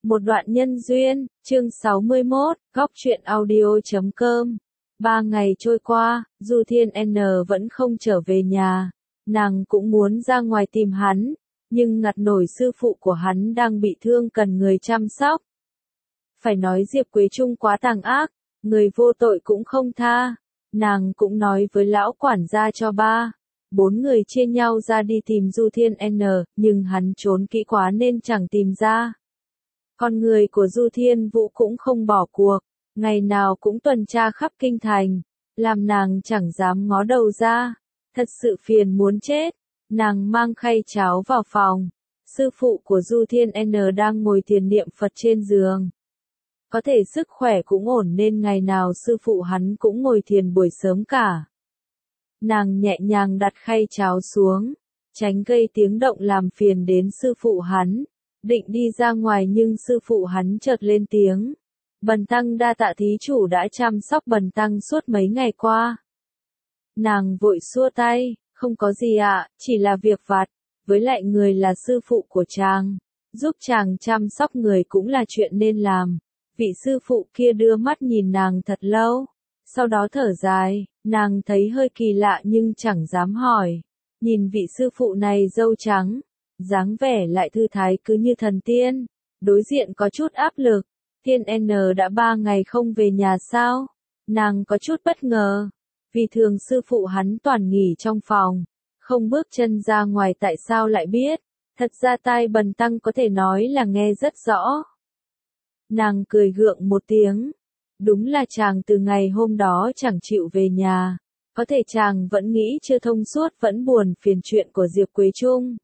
Một đoạn nhân duyên, chương 61, góc truyện audio.com. 3 ngày trôi qua, Du Thiên N vẫn không trở về nhà. Nàng cũng muốn ra ngoài tìm hắn, nhưng ngặt nổi sư phụ của hắn đang bị thương cần người chăm sóc. Phải nói Diệp Quế Trung quá tàn ác, người vô tội cũng không tha. Nàng cũng nói với lão quản gia cho 4 người chia nhau ra đi tìm Du Thiên N, nhưng hắn trốn kỹ quá nên chẳng tìm ra. Con người của Du Thiên Vũ cũng không bỏ cuộc, ngày nào cũng tuần tra khắp kinh thành, làm nàng chẳng dám ngó đầu ra, thật sự phiền muốn chết. Nàng mang khay cháo vào phòng, sư phụ của Du Thiên N đang ngồi thiền niệm Phật trên giường. Có thể sức khỏe cũng ổn nên ngày nào sư phụ hắn cũng ngồi thiền buổi sớm cả. Nàng nhẹ nhàng đặt khay cháo xuống, tránh gây tiếng động làm phiền đến sư phụ hắn. Định đi ra ngoài nhưng sư phụ hắn chợt lên tiếng. Bần tăng đa tạ thí chủ đã chăm sóc bần tăng suốt mấy ngày qua. Nàng vội xua tay, không có gì ạ, chỉ là việc vặt, với lại người là sư phụ của chàng. Giúp chàng chăm sóc người cũng là chuyện nên làm. Vị sư phụ kia đưa mắt nhìn nàng thật lâu, sau đó thở dài, nàng thấy hơi kỳ lạ nhưng chẳng dám hỏi. Nhìn vị sư phụ này râu trắng, dáng vẻ lại thư thái cứ như thần tiên, đối diện có chút áp lực. Thiên N đã 3 ngày không về nhà sao? Nàng có chút bất ngờ, vì thường sư phụ hắn toàn nghỉ trong phòng, không bước chân ra ngoài tại sao lại biết. Thật ra tai bần tăng có thể nói là nghe rất rõ. Nàng cười gượng một tiếng, đúng là chàng từ ngày hôm đó chẳng chịu về nhà, có thể chàng vẫn nghĩ chưa thông suốt, vẫn buồn phiền chuyện của Diệp Quế Trung.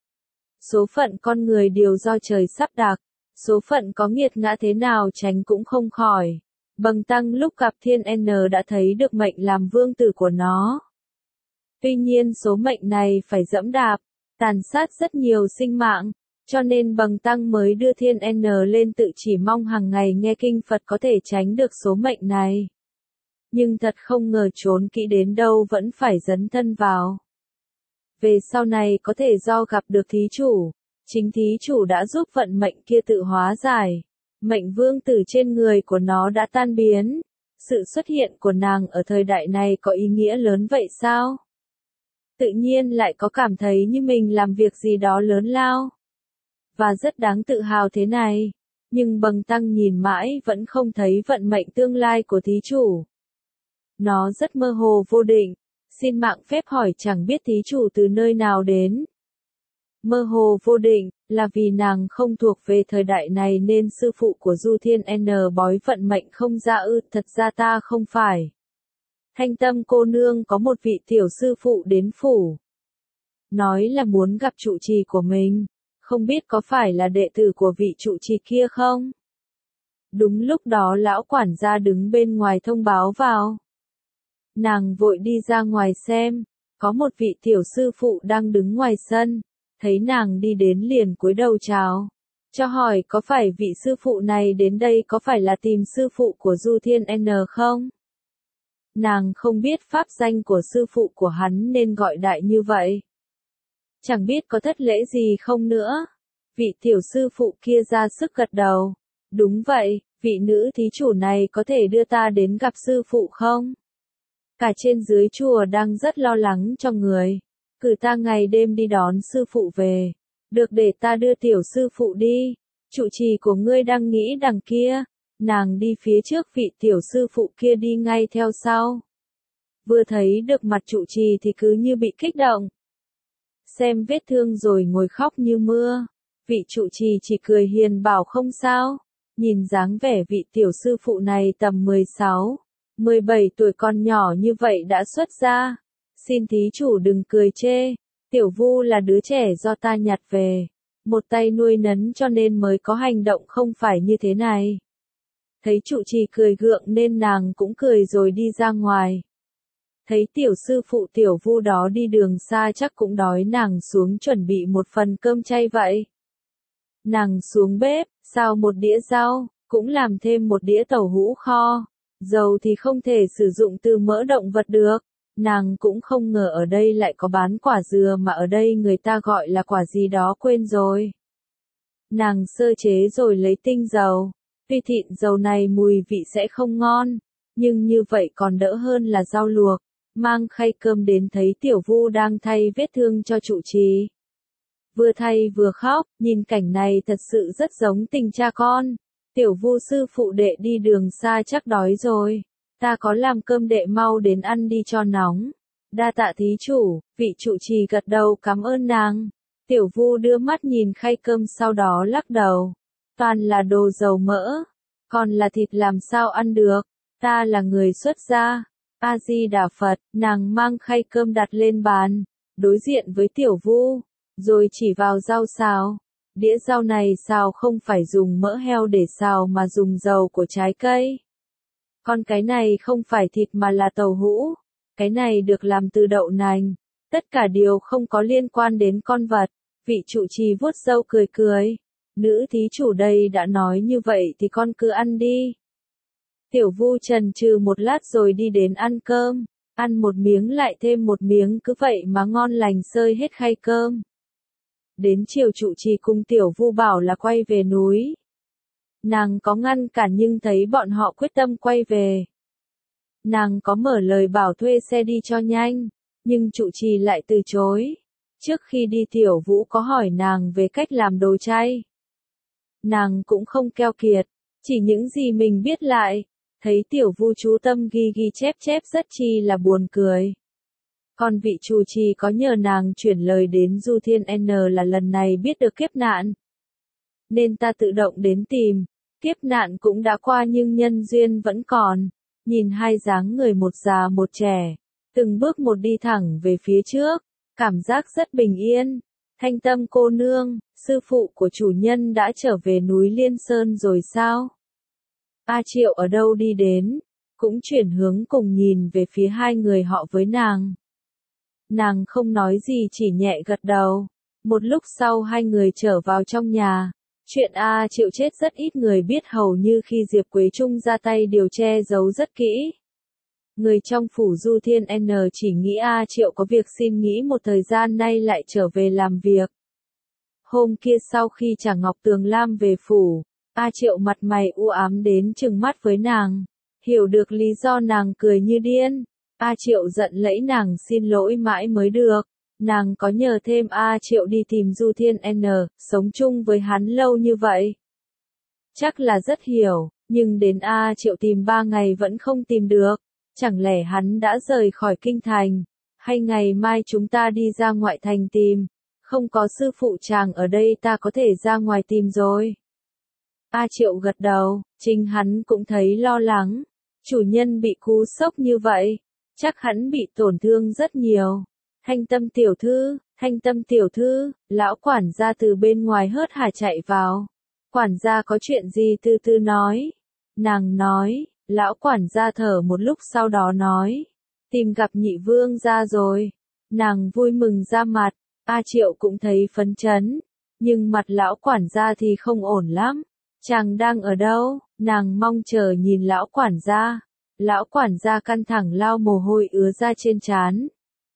Số phận con người đều do trời sắp đặt, số phận có nghiệt ngã thế nào tránh cũng không khỏi. Bần tăng lúc gặp Thiên N đã thấy được mệnh làm vương tử của nó. Tuy nhiên số mệnh này phải dẫm đạp, tàn sát rất nhiều sinh mạng, cho nên bần tăng mới đưa Thiên N lên tự chỉ mong hàng ngày nghe kinh Phật có thể tránh được số mệnh này. Nhưng thật không ngờ trốn kỹ đến đâu vẫn phải dấn thân vào. Về sau này có thể do gặp được thí chủ, chính thí chủ đã giúp vận mệnh kia tự hóa giải. Mệnh vương tử trên người của nó đã tan biến. Sự xuất hiện của nàng ở thời đại này có ý nghĩa lớn vậy sao? Tự nhiên lại có cảm thấy như mình làm việc gì đó lớn lao và rất đáng tự hào thế này. Nhưng bần tăng nhìn mãi vẫn không thấy vận mệnh tương lai của thí chủ. Nó rất mơ hồ vô định. Xin mạng phép hỏi chẳng biết thí chủ từ nơi nào đến. Mơ hồ vô định, là vì nàng không thuộc về thời đại này nên sư phụ của Du Thiên N bói vận mệnh không ra ư? Thật ra ta không phải. Thanh Tâm cô nương có một vị tiểu sư phụ đến phủ. Nói là muốn gặp trụ trì của mình, không biết có phải là đệ tử của vị trụ trì kia không? Đúng lúc đó lão quản gia đứng bên ngoài thông báo vào. Nàng vội đi ra ngoài xem, có một vị tiểu sư phụ đang đứng ngoài sân, thấy nàng đi đến liền cúi đầu chào, cho hỏi có phải vị sư phụ này đến đây có phải là tìm sư phụ của Du Thiên N không? Nàng không biết pháp danh của sư phụ của hắn nên gọi đại như vậy. Chẳng biết có thất lễ gì không nữa. Vị tiểu sư phụ kia ra sức gật đầu. Đúng vậy, vị nữ thí chủ này có thể đưa ta đến gặp sư phụ không? Cả trên dưới chùa đang rất lo lắng cho người. Cử ta ngày đêm đi đón sư phụ về. Được để ta đưa tiểu sư phụ đi. Trụ trì của ngươi đang nghĩ đằng kia. Nàng đi phía trước, vị tiểu sư phụ kia đi ngay theo sau. Vừa thấy được mặt trụ trì thì cứ như bị kích động. Xem vết thương rồi ngồi khóc như mưa. Vị trụ trì chỉ cười hiền bảo không sao. Nhìn dáng vẻ vị tiểu sư phụ này tầm 16-17 tuổi còn nhỏ như vậy đã xuất gia. Xin thí chủ đừng cười chê. Tiểu Vu là đứa trẻ do ta nhặt về. Một tay nuôi nấng cho nên mới có hành động không phải như thế này. Thấy trụ trì cười gượng nên nàng cũng cười rồi đi ra ngoài. Thấy tiểu sư phụ Tiểu Vu đó đi đường xa chắc cũng đói, nàng xuống chuẩn bị một phần cơm chay vậy. Nàng xuống bếp, xào một đĩa rau, cũng làm thêm một đĩa tàu hũ kho. Dầu thì không thể sử dụng từ mỡ động vật được. Nàng cũng không ngờ ở đây lại có bán quả dừa mà ở đây người ta gọi là quả gì đó quên rồi. Nàng sơ chế rồi lấy tinh dầu. Tuy thịt dầu này mùi vị sẽ không ngon, nhưng như vậy còn đỡ hơn là rau luộc. Mang khay cơm đến thấy Tiểu Vu đang thay vết thương cho trụ trì. Vừa thay vừa khóc, nhìn cảnh này thật sự rất giống tình cha con. Tiểu Vu sư phụ đệ đi đường xa chắc đói rồi. Ta có làm cơm đệ mau đến ăn đi cho nóng. Đa tạ thí chủ, vị trụ trì gật đầu cảm ơn nàng. Tiểu Vu đưa mắt nhìn khay cơm sau đó lắc đầu. Toàn là đồ dầu mỡ. Còn là thịt làm sao ăn được. Ta là người xuất gia. A-di-đà Phật, nàng mang khay cơm đặt lên bàn. Đối diện với Tiểu Vu. Rồi chỉ vào rau xào. Đĩa rau này xào không phải dùng mỡ heo để xào mà dùng dầu của trái cây. Còn cái này không phải thịt mà là tàu hũ. Cái này được làm từ đậu nành. Tất cả đều không có liên quan đến con vật. Vị trụ trì vuốt râu cười cười. Nữ thí chủ đây đã nói như vậy thì con cứ ăn đi. Tiểu Vu chần chừ một lát rồi đi đến ăn cơm. Ăn một miếng lại thêm một miếng cứ vậy mà ngon lành sơi hết khay cơm. Đến chiều trụ trì cùng Tiểu Vu bảo là quay về núi. Nàng có ngăn cản nhưng thấy bọn họ quyết tâm quay về. Nàng có mở lời bảo thuê xe đi cho nhanh, nhưng trụ trì lại từ chối. Trước khi đi Tiểu Vũ có hỏi nàng về cách làm đồ chay. Nàng cũng không keo kiệt, chỉ những gì mình biết lại. Thấy Tiểu Vu chú tâm ghi ghi chép chép rất chi là buồn cười. Còn vị trụ trì có nhờ nàng chuyển lời đến Du Thiên N là lần này biết được kiếp nạn. Nên ta tự động đến tìm. Kiếp nạn cũng đã qua nhưng nhân duyên vẫn còn. Nhìn hai dáng người một già một trẻ. Từng bước một đi thẳng về phía trước. Cảm giác rất bình yên. Thanh Tâm cô nương, sư phụ của chủ nhân đã trở về núi Liên Sơn rồi sao? A Triệu ở đâu đi đến? Cũng chuyển hướng cùng nhìn về phía hai người họ với nàng. Nàng không nói gì chỉ nhẹ gật đầu. Một lúc sau hai người trở vào trong nhà. Chuyện A Triệu chết rất ít người biết hầu như khi Diệp Quế Trung ra tay đều che giấu rất kỹ. Người trong phủ Du Thiên N chỉ nghĩ A Triệu có việc xin nghĩ một thời gian nay lại trở về làm việc. Hôm kia sau khi trả Ngọc Tường Lam về phủ, A Triệu mặt mày u ám đến trừng mắt với nàng. Hiểu được lý do nàng cười như điên. A Triệu giận lẫy nàng xin lỗi mãi mới được. Nàng có nhờ thêm A Triệu đi tìm Du Thiên N, sống chung với hắn lâu như vậy. Chắc là rất hiểu, nhưng đến A Triệu tìm 3 ngày vẫn không tìm được. Chẳng lẽ hắn đã rời khỏi kinh thành? Hay ngày mai chúng ta đi ra ngoại thành tìm? Không có sư phụ chàng ở đây ta có thể ra ngoài tìm rồi. A Triệu gật đầu, chính hắn cũng thấy lo lắng. Chủ nhân bị cú sốc như vậy, chắc hắn bị tổn thương rất nhiều. Thanh Tâm tiểu thư, lão quản gia từ bên ngoài hớt hải chạy vào. Quản gia có chuyện gì từ từ nói. Nàng nói, lão quản gia thở một lúc sau đó nói. Tìm gặp nhị vương gia rồi. Nàng vui mừng ra mặt, A Triệu cũng thấy phấn chấn. Nhưng mặt lão quản gia thì không ổn lắm. Chàng đang ở đâu? Nàng mong chờ nhìn lão quản gia. Lão quản gia căng thẳng lau mồ hôi ứa ra trên trán.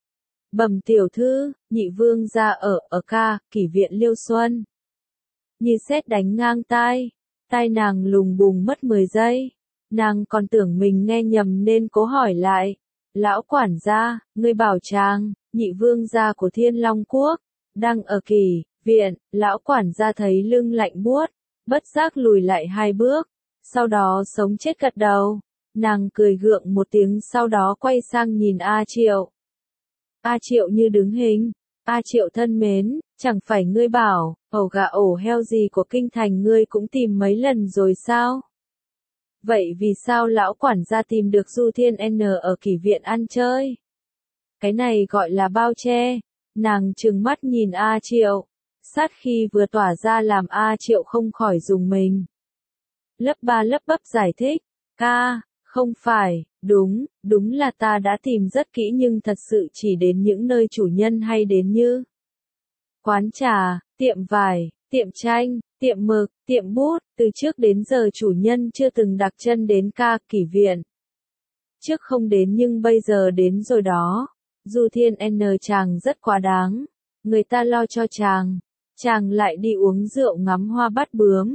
Bẩm tiểu thư, nhị vương gia ở kỷ viện Liêu Xuân. Như sét đánh ngang tai. Tai nàng lùng bùng mất 10 giây. Nàng còn tưởng mình nghe nhầm nên cố hỏi lại. Lão quản gia, ngươi bảo chàng, nhị vương gia của Thiên Long Quốc, đang ở kỷ viện. Lão quản gia thấy lưng lạnh buốt, bất giác lùi lại 2 bước. Sau đó sống chết gật đầu. Nàng cười gượng một tiếng sau đó quay sang nhìn A Triệu. A Triệu như đứng hình. A Triệu thân mến, chẳng phải ngươi bảo, ổ gà ổ heo gì của kinh thành ngươi cũng tìm mấy lần rồi sao? Vậy vì sao lão quản gia tìm được Du Thiên N ở kỷ viện ăn chơi? Cái này gọi là bao che. Nàng trừng mắt nhìn A Triệu. Sát khi vừa tỏa ra làm A Triệu không khỏi rùng mình. Lấp ba lấp bắp giải thích. Không phải, đúng là ta đã tìm rất kỹ nhưng thật sự chỉ đến những nơi chủ nhân hay đến như quán trà, tiệm vải, tiệm tranh, tiệm mực, tiệm bút, từ trước đến giờ chủ nhân chưa từng đặt chân đến kỷ viện. Trước không đến nhưng bây giờ đến rồi đó. Du Thiên N chàng rất quá đáng. Người ta lo cho chàng. chàng lại đi uống rượu ngắm hoa bắt bướm.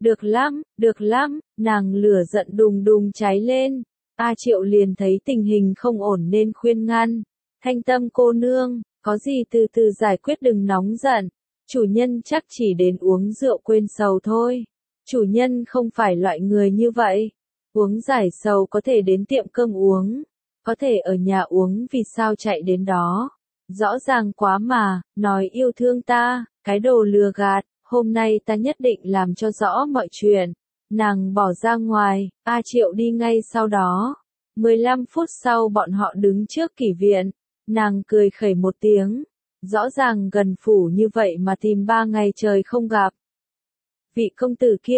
Được lắm, nàng lửa giận đùng đùng cháy lên. A Triệu liền thấy tình hình không ổn nên khuyên ngăn. Thanh Tâm cô nương, có gì từ từ giải quyết, đừng nóng giận. Chủ nhân chắc chỉ đến uống rượu quên sầu thôi. Chủ nhân không phải loại người như vậy. Uống giải sầu có thể đến tiệm cơm uống. Có thể ở nhà uống, vì sao chạy đến đó. Rõ ràng quá mà, nói yêu thương ta, cái đồ lừa gạt. Hôm nay ta nhất định làm cho rõ mọi chuyện. Nàng bỏ ra ngoài, A Triệu đi ngay sau đó. 15 phút sau bọn họ đứng trước kỷ viện. Nàng cười khẩy một tiếng. Rõ ràng gần phủ như vậy mà tìm 3 ngày trời không gặp. Vị công tử kia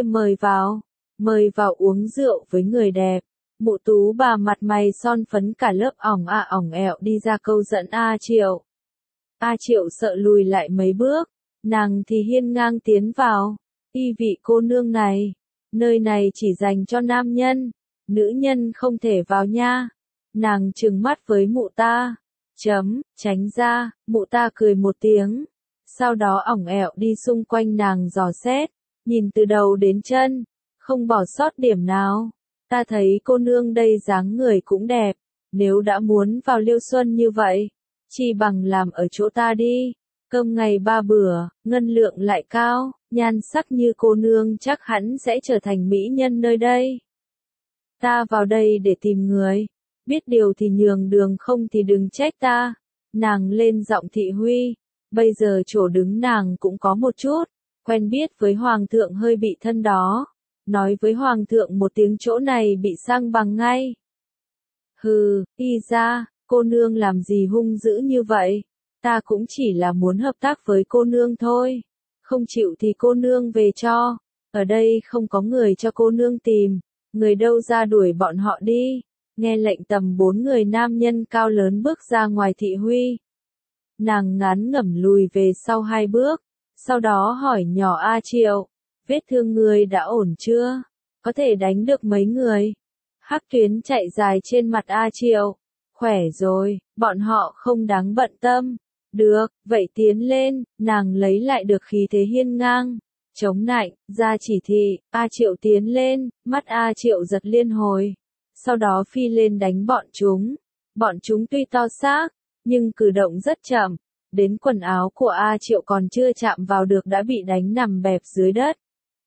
mời vào uống rượu với người đẹp. Mụ Tú bà mặt mày son phấn cả lớp ỏng ẹo đi ra câu dẫn A Triệu. A Triệu sợ lùi lại mấy bước. Nàng thì hiên ngang tiến vào. Y vị cô nương này, nơi này chỉ dành cho nam nhân, nữ nhân không thể vào nha. Nàng trừng mắt với mụ ta. Tránh ra, mụ ta cười một tiếng. Sau đó ỏng ẹo đi xung quanh nàng dò xét, nhìn từ đầu đến chân, không bỏ sót điểm nào. Ta thấy cô nương đây dáng người cũng đẹp, nếu đã muốn vào Liêu Xuân như vậy, chi bằng làm ở chỗ ta đi. Cơm ngày 3 bữa, ngân lượng lại cao, nhan sắc như cô nương chắc hẳn sẽ trở thành mỹ nhân nơi đây. Ta vào đây để tìm người, biết điều thì nhường đường, không thì đừng trách ta. Nàng lên giọng thị huy, bây giờ chỗ đứng nàng cũng có một chút, quen biết với hoàng thượng hơi bị thân đó. Nói với hoàng thượng một tiếng chỗ này bị sang bằng ngay. Hừ, y ra, cô nương làm gì hung dữ như vậy? Ta cũng chỉ là muốn hợp tác với cô nương thôi. Không chịu thì cô nương về cho. Ở đây không có người cho cô nương tìm. Người đâu ra đuổi bọn họ đi. Nghe lệnh tầm 4 người nam nhân cao lớn bước ra ngoài thị huy. Nàng ngán ngẩm lùi về sau 2 bước. Sau đó hỏi nhỏ A Triệu. Vết thương người đã ổn chưa? Có thể đánh được mấy người? Hắc tuyến chạy dài trên mặt A Triệu. Khỏe rồi, bọn họ không đáng bận tâm. Được, vậy tiến lên, nàng lấy lại được khí thế hiên ngang. Chống nạnh, ra chỉ thị, A Triệu tiến lên, mắt A Triệu giật liên hồi. Sau đó phi lên đánh bọn chúng. Bọn chúng tuy to xác, nhưng cử động rất chậm. Đến quần áo của A Triệu còn chưa chạm vào được đã bị đánh nằm bẹp dưới đất.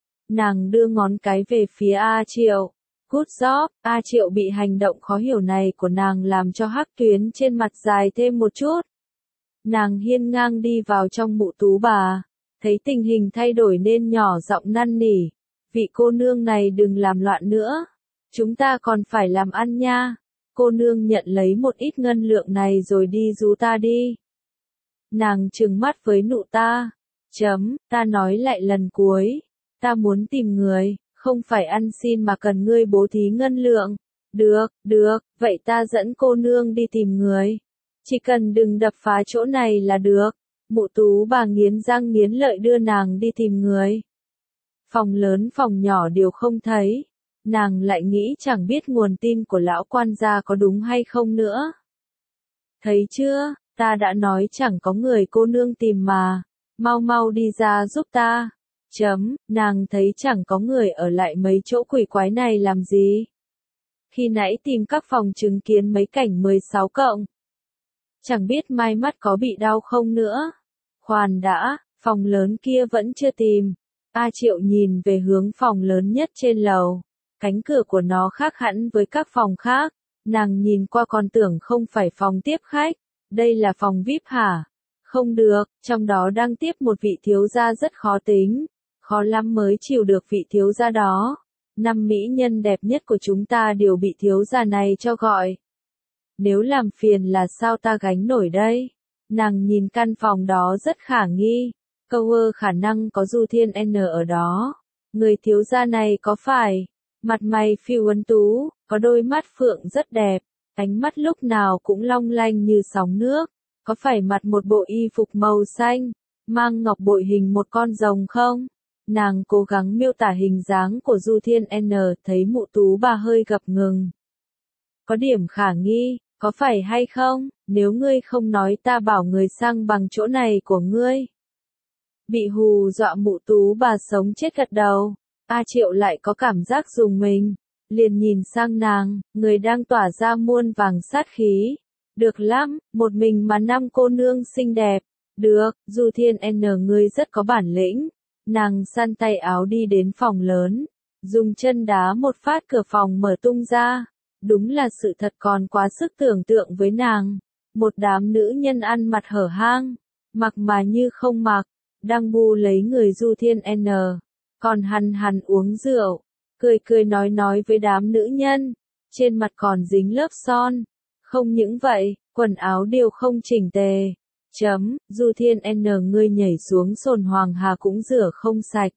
Nàng đưa ngón cái về phía A Triệu. Good job, A Triệu bị hành động khó hiểu này của nàng làm cho hắc tuyến trên mặt dài thêm một chút. Nàng hiên ngang đi vào trong mụ Tú bà. Thấy tình hình thay đổi nên nhỏ giọng năn nỉ. Vị cô nương này đừng làm loạn nữa. Chúng ta còn phải làm ăn nha. Cô nương nhận lấy một ít ngân lượng này rồi đi rú ta đi. Nàng trừng mắt với nụ ta. Ta nói lại lần cuối. Ta muốn tìm người, không phải ăn xin mà cần ngươi bố thí ngân lượng. Được, vậy ta dẫn cô nương đi tìm người. Chỉ cần đừng đập phá chỗ này là được. Mụ Tú bà nghiến răng nghiến lợi đưa nàng đi tìm người. Phòng lớn phòng nhỏ đều không thấy. Nàng lại nghĩ chẳng biết nguồn tin của lão quan gia có đúng hay không nữa. Thấy chưa, ta đã nói chẳng có người cô nương tìm mà. Mau đi ra giúp ta. Nàng thấy chẳng có người ở lại mấy chỗ quỷ quái này làm gì. Khi nãy tìm các phòng chứng kiến mấy cảnh 16 cộng. Chẳng biết mai mắt có bị đau không nữa. Khoan đã, phòng lớn kia vẫn chưa tìm. A Triệu nhìn về hướng phòng lớn nhất trên lầu. Cánh cửa của nó khác hẳn với các phòng khác. Nàng nhìn qua còn tưởng không phải phòng tiếp khách. Đây là phòng VIP hả? Không được, trong đó đang tiếp một vị thiếu gia rất khó tính. Khó lắm mới chịu được vị thiếu gia đó. 5 mỹ nhân đẹp nhất của chúng ta đều bị thiếu gia này cho gọi. Nếu làm phiền là sao ta gánh nổi đây? Nàng nhìn căn phòng đó rất khả nghi. Câu khả năng có Du Thiên N ở đó. Người thiếu gia này có phải? Mặt mày phiêu uốn tú, có đôi mắt phượng rất đẹp. Ánh mắt lúc nào cũng long lanh như sóng nước. Có phải mặc một bộ y phục màu xanh, mang ngọc bội hình một con rồng không? Nàng cố gắng miêu tả hình dáng của Du Thiên N, thấy mụ Tú bà hơi ngập ngừng. Có điểm khả nghi, có phải hay không? Nếu ngươi không nói ta bảo người sang bằng chỗ này của ngươi. Bị hù dọa Mụ Tú bà sống chết gật đầu. A Triệu lại có cảm giác rùng mình, liền nhìn sang nàng, người đang tỏa ra muôn vàng sát khí. Được lắm, một mình mà 5 cô nương xinh đẹp. Được, Du Thiên N ngươi rất có bản lĩnh. Nàng săn tay áo đi đến phòng lớn, dùng chân đá một phát cửa phòng mở tung ra. Đúng là sự thật còn quá sức tưởng tượng với nàng. Một đám nữ nhân ăn mặc hở hang, mặc mà như không mặc, đang bu lấy người Du Thiên N. Còn hằn uống rượu, cười cười nói với đám nữ nhân, trên mặt còn dính lớp son. Không những vậy, quần áo đều không chỉnh tề. Du Thiên N ngươi nhảy xuống sồn Hoàng Hà cũng rửa không sạch.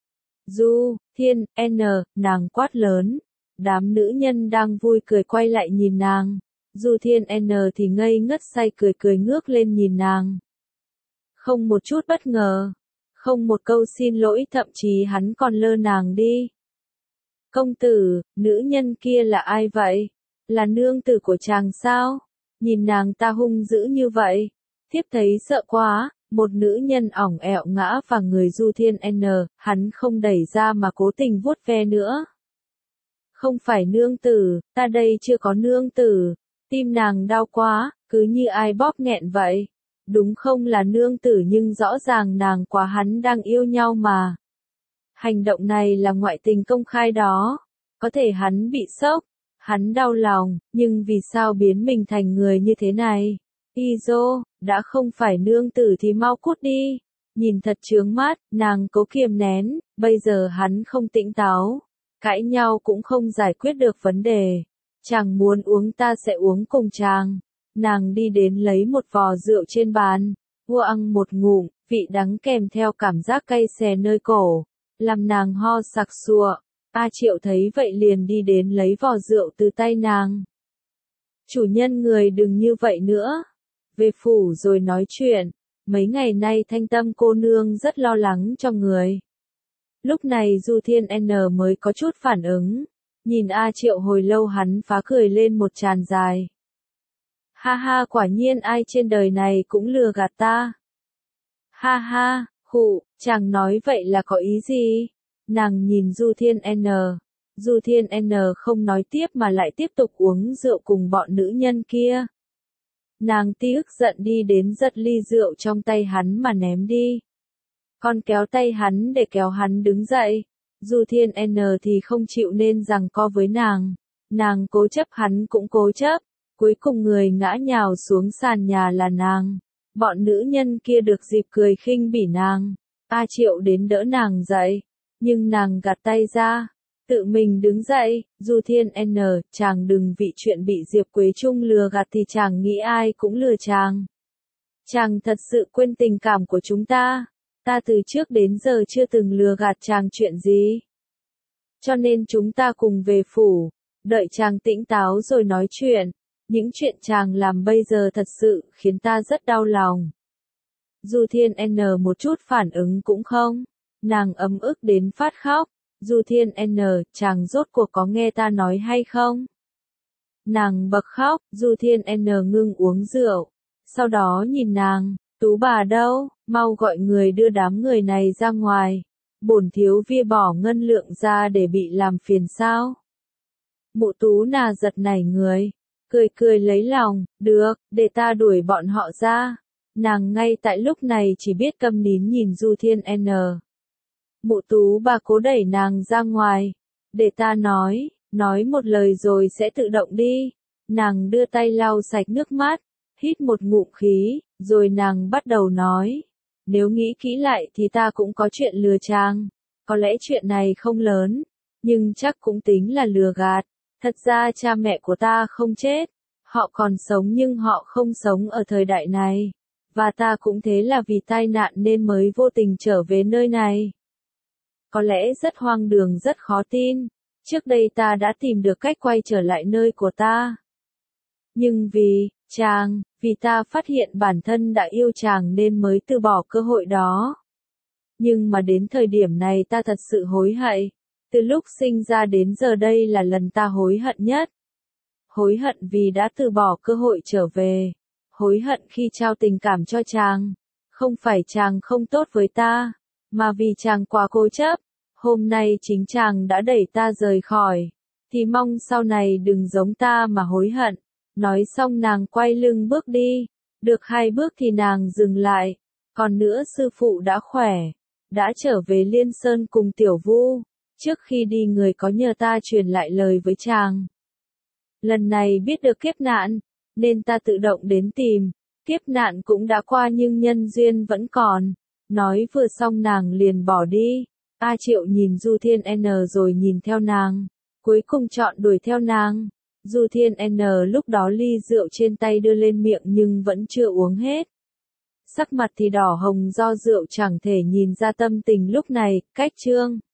Du Thiên N, nàng quát lớn. Đám nữ nhân đang vui cười quay lại nhìn nàng. Du Thiên N thì ngây ngất say cười ngước lên nhìn nàng. Không một chút bất ngờ. Không một câu xin lỗi, thậm chí hắn còn lơ nàng đi. Công tử, nữ nhân kia là ai vậy? Là nương tử của chàng sao? Nhìn nàng ta hung dữ như vậy. Thiếp thấy sợ quá, một nữ nhân ỏng ẹo ngã vào người Du Thiên N, hắn không đẩy ra mà cố tình vuốt ve nữa. Không phải nương tử, ta đây chưa có nương tử. Tim nàng đau quá, cứ như ai bóp nghẹn vậy. Đúng không là nương tử nhưng rõ ràng nàng quá hắn đang yêu nhau mà. Hành động này là ngoại tình công khai đó. Có thể hắn bị sốc, hắn đau lòng, nhưng vì sao biến mình thành người như thế này? Izo, đã không phải nương tử thì mau cút đi. Nhìn thật chướng mắt, nàng cố kiềm nén, bây giờ hắn không tỉnh táo. Cãi nhau cũng không giải quyết được vấn đề. Chàng muốn uống ta sẽ uống cùng chàng. Nàng đi đến lấy một vò rượu trên bàn, uống một ngụm, vị đắng kèm theo cảm giác cay xè nơi cổ, làm nàng ho sặc sụa. A Triệu thấy vậy liền đi đến lấy vò rượu từ tay nàng. Chủ nhân người đừng như vậy nữa. Về phủ rồi nói chuyện. Mấy ngày nay Thanh Tâm cô nương rất lo lắng cho người. Lúc này Du Thiên N mới có chút phản ứng. Nhìn A Triệu hồi lâu hắn phá cười lên một tràn dài. Ha ha, quả nhiên ai trên đời này cũng lừa gạt ta. Ha ha, khụ, chàng nói vậy là có ý gì? Nàng nhìn Du Thiên N. Du Thiên N không nói tiếp mà lại tiếp tục uống rượu cùng bọn nữ nhân kia. Nàng ti ức giận đi đến giật ly rượu trong tay hắn mà ném đi. Còn kéo tay hắn để kéo hắn đứng dậy. Du Thiên N thì không chịu nên giằng co với nàng. Nàng cố chấp hắn cũng cố chấp. Cuối cùng người ngã nhào xuống sàn nhà là nàng. Bọn nữ nhân kia được dịp cười khinh bỉ nàng. A Triệu đến đỡ nàng dậy. Nhưng nàng gạt tay ra. Tự mình đứng dậy. Du Thiên N, chàng đừng vì chuyện bị Diệp Quế Trung lừa gạt thì chàng nghĩ ai cũng lừa chàng. Chàng thật sự quên tình cảm của chúng ta. Ta từ trước đến giờ chưa từng lừa gạt chàng chuyện gì. Cho nên chúng ta cùng về phủ. Đợi chàng tỉnh táo rồi nói chuyện. Những chuyện chàng làm bây giờ thật sự khiến ta rất đau lòng. Du Thiên N một chút phản ứng cũng không. Nàng ấm ức đến phát khóc. Du Thiên N, chàng rốt cuộc có nghe ta nói hay không? Nàng bật khóc, Du Thiên N ngưng uống rượu. Sau đó nhìn nàng, Tú bà đâu, mau gọi người đưa đám người này ra ngoài. Bổn thiếu vi bỏ ngân lượng ra để bị làm phiền sao? Mụ Tú nà giật nảy người. Cười lấy lòng, được, để ta đuổi bọn họ ra. Nàng ngay tại lúc này chỉ biết câm nín nhìn Du Thiên N. Mụ Tú bà cố đẩy nàng ra ngoài. Để ta nói một lời rồi sẽ tự động đi. Nàng đưa tay lau sạch nước mắt, hít một ngụm khí, rồi nàng bắt đầu nói. Nếu nghĩ kỹ lại thì ta cũng có chuyện lừa chàng. Có lẽ chuyện này không lớn, nhưng chắc cũng tính là lừa gạt. Thật ra cha mẹ của ta không chết. Họ còn sống nhưng họ không sống ở thời đại này. Và ta cũng thế là vì tai nạn nên mới vô tình trở về nơi này. Có lẽ rất hoang đường, rất khó tin. Trước đây ta đã tìm được cách quay trở lại nơi của ta. Nhưng vì ta phát hiện bản thân đã yêu chàng nên mới từ bỏ cơ hội đó. Nhưng mà đến thời điểm này ta thật sự hối hận. Từ lúc sinh ra đến giờ đây là lần ta hối hận nhất. Hối hận vì đã từ bỏ cơ hội trở về. Hối hận khi trao tình cảm cho chàng. Không phải chàng không tốt với ta, mà vì chàng quá cố chấp. Hôm nay chính chàng đã đẩy ta rời khỏi, thì mong sau này đừng giống ta mà hối hận. Nói xong nàng quay lưng bước đi, được 2 bước thì nàng dừng lại. Còn nữa sư phụ đã khỏe, đã trở về Liên Sơn cùng Tiểu Vu. Trước khi đi người có nhờ ta truyền lại lời với chàng. Lần này biết được kiếp nạn, nên ta tự động đến tìm. Kiếp nạn cũng đã qua nhưng nhân duyên vẫn còn. Nói vừa xong nàng liền bỏ đi. A Triệu nhìn Du Thiên N rồi nhìn theo nàng. Cuối cùng chọn đuổi theo nàng. Du Thiên N lúc đó ly rượu trên tay đưa lên miệng nhưng vẫn chưa uống hết. Sắc mặt thì đỏ hồng do rượu chẳng thể nhìn ra tâm tình lúc này. Cách chương